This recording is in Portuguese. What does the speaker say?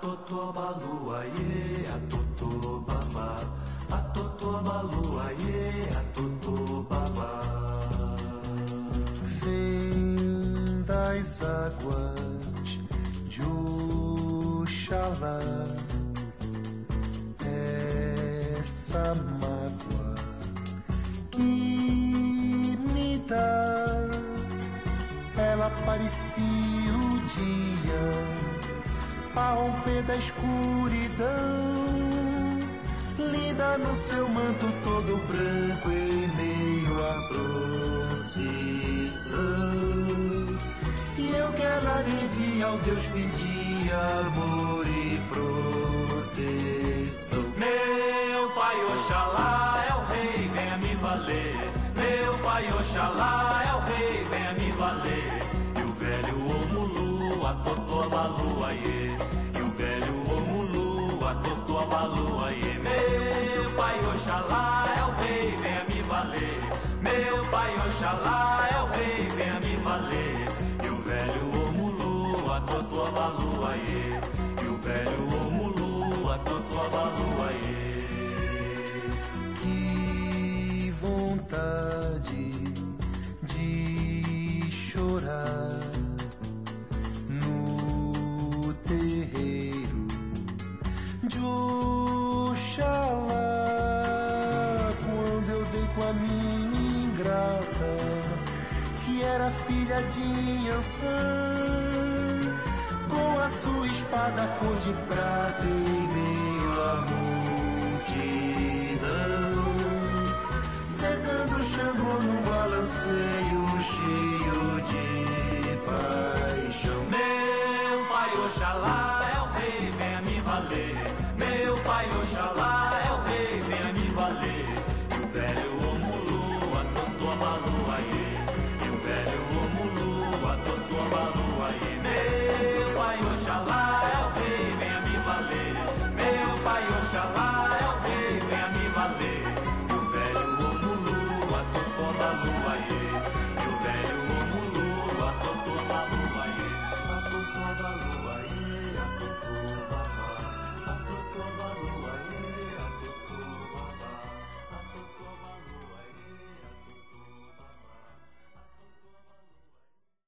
Atotobalu, aie, atotobaba. Atotobalu, aie, atotobaba. Vem das águas de Oxalá, essa mágoa que me dá, ela parecia o dia a romper da escuridão, linda no seu manto todo branco em meio à procissão. E eu que ela envia ao Deus pedir amor e proteção. Meu pai Oxalá é o rei, venha me valer. Meu pai Oxalá é o rei, venha me valer. E o velho Omulu, atotobalu, aie. E o velho Omulu, atotobalu, aie. Meu pai Oxalá é o rei, venha me valer. Meu pai Oxalá é o rei, venha me valer. E o velho Omulu, atotobalu, aie. E o velho Omulu, atotobalu, aie. Que vontade de chorar no terreiro de Oxalá, quando eu dei com a minha ingrata, que era filha de Iansã, com a sua espada cor de prata